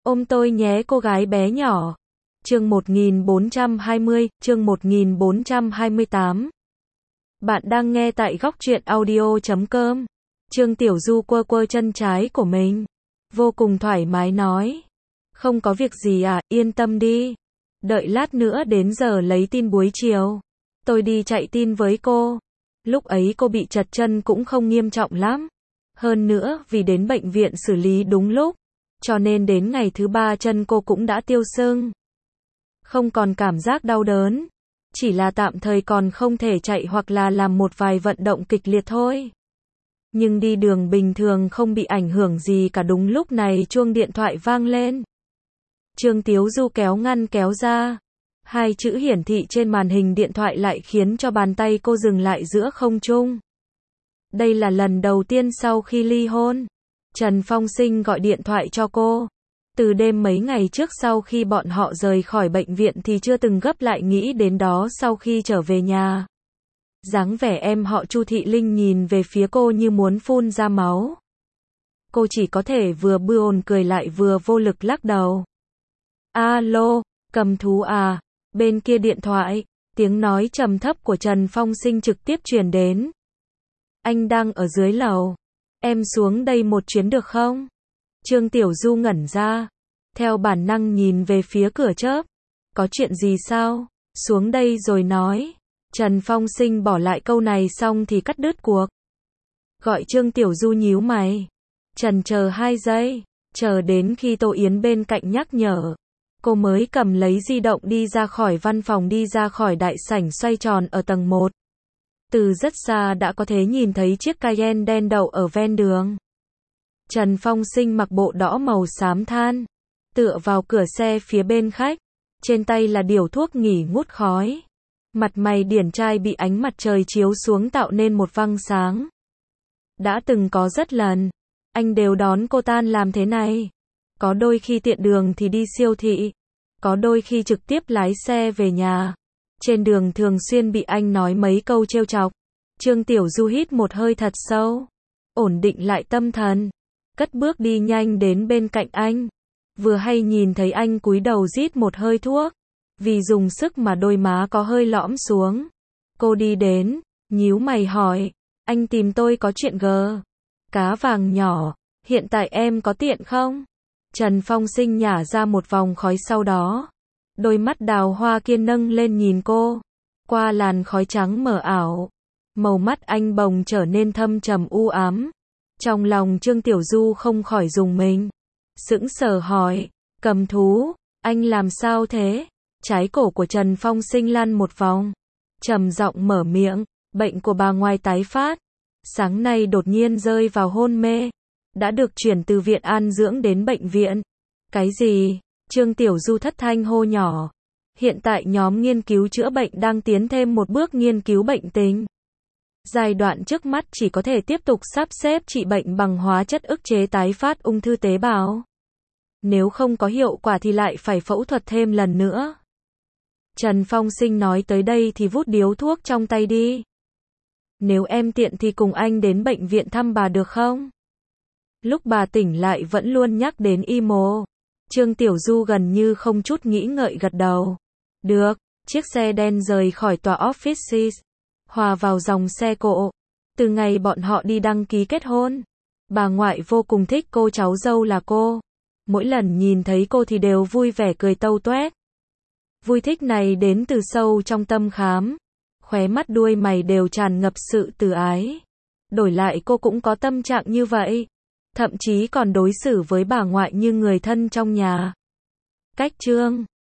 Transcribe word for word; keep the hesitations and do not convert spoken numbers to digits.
Ôm tôi nhé cô gái bé nhỏ. Chương một nghìn bốn trăm hai mươi, chương một nghìn bốn trăm hai mươi tám. Bạn đang nghe tại góc truyện audio chấm com. Trương Tiểu Du quơ quơ chân trái của mình, vô cùng thoải mái nói. Không có việc gì à, yên tâm đi. Đợi lát nữa đến giờ lấy tin buổi chiều, tôi đi chạy tin với cô. Lúc ấy cô bị trật chân cũng không nghiêm trọng lắm. Hơn nữa, vì đến bệnh viện xử lý đúng lúc, cho nên đến ngày thứ ba chân cô cũng đã tiêu sưng. Không còn cảm giác đau đớn, chỉ là tạm thời còn không thể chạy hoặc là làm một vài vận động kịch liệt thôi. Nhưng đi đường bình thường không bị ảnh hưởng gì cả. Đúng lúc này chuông điện thoại vang lên. Trương Tiếu Du kéo ngăn kéo ra. Hai chữ hiển thị trên màn hình điện thoại lại khiến cho bàn tay cô dừng lại giữa không trung. Đây là lần đầu tiên sau khi ly hôn, Trần Phong Sinh gọi điện thoại cho cô. Từ đêm mấy ngày trước sau khi bọn họ rời khỏi bệnh viện thì chưa từng gấp lại nghĩ đến đó sau khi trở về nhà. Dáng vẻ em họ Chu Thị Linh nhìn về phía cô như muốn phun ra máu. Cô chỉ có thể vừa buồn cười lại vừa vô lực lắc đầu. Alo, Cầm Thú à? Bên kia điện thoại, tiếng nói trầm thấp của Trần Phong Sinh trực tiếp truyền đến. Anh đang ở dưới lầu. Em xuống đây một chuyến được không? Trương Tiểu Du ngẩn ra, theo bản năng nhìn về phía cửa chớp. Có chuyện gì sao? Xuống đây rồi nói. Trần Phong Sinh bỏ lại câu này xong thì cắt đứt cuộc. Gọi Trương Tiểu Du nhíu mày. Trần chờ hai giây, chờ đến khi Tô Yến bên cạnh nhắc nhở. Cô mới cầm lấy di động đi ra khỏi văn phòng, đi ra khỏi đại sảnh xoay tròn ở tầng một. Từ rất xa đã có thể nhìn thấy chiếc Cayenne đen đậu ở ven đường. Trần Phong Sinh mặc bộ đỏ màu xám than, tựa vào cửa xe phía bên khách, trên tay là điếu thuốc nghỉ ngút khói. Mặt mày điển trai bị ánh mặt trời chiếu xuống tạo nên một vầng sáng. Đã từng có rất lần, anh đều đón cô tan làm thế này. Có đôi khi tiện đường thì đi siêu thị, có đôi khi trực tiếp lái xe về nhà. Trên đường thường xuyên bị anh nói mấy câu trêu chọc. Trương Tiểu Du hít một hơi thật sâu, ổn định lại tâm thần, cất bước đi nhanh đến bên cạnh anh. Vừa hay nhìn thấy anh cúi đầu rít một hơi thuốc, vì dùng sức mà đôi má có hơi lõm xuống. Cô đi đến, nhíu mày hỏi, anh tìm tôi có chuyện gờ? Cá vàng nhỏ, hiện tại em có tiện không? Trần Phong Sinh nhả ra một vòng khói, sau đó đôi mắt đào hoa kia nâng lên nhìn cô. Qua làn khói trắng mờ ảo, màu mắt anh bồng trở nên thâm trầm u ám. Trong lòng Trương Tiểu Du không khỏi rùng mình, sững sờ hỏi, Cầm Thú, anh làm sao thế? Trái cổ của Trần Phong Sinh lăn một vòng, trầm giọng mở miệng, bệnh của bà ngoại tái phát, sáng nay đột nhiên rơi vào hôn mê, đã được chuyển từ viện an dưỡng đến bệnh viện. Cái gì? Trương Tiểu Du thất thanh hô nhỏ. Hiện tại nhóm nghiên cứu chữa bệnh đang tiến thêm một bước nghiên cứu bệnh tình. Giai đoạn trước mắt chỉ có thể tiếp tục sắp xếp trị bệnh bằng hóa chất ức chế tái phát ung thư tế bào. Nếu không có hiệu quả thì lại phải phẫu thuật thêm lần nữa. Trần Phong Sinh nói tới đây thì vút điếu thuốc trong tay đi. Nếu em tiện thì cùng anh đến bệnh viện thăm bà được không? Lúc bà tỉnh lại vẫn luôn nhắc đến y mô. Trương Tiểu Du gần như không chút nghĩ ngợi gật đầu. Được. Chiếc xe đen rời khỏi tòa offices, hòa vào dòng xe cộ. Từ ngày bọn họ đi đăng ký kết hôn, bà ngoại vô cùng thích cô cháu dâu là cô. Mỗi lần nhìn thấy cô thì đều vui vẻ cười tâu toét. Vui thích này đến từ sâu trong tâm khám. Khóe mắt đuôi mày đều tràn ngập sự từ ái. Đổi lại cô cũng có tâm trạng như vậy. Thậm chí còn đối xử với bà ngoại như người thân trong nhà. Cách chương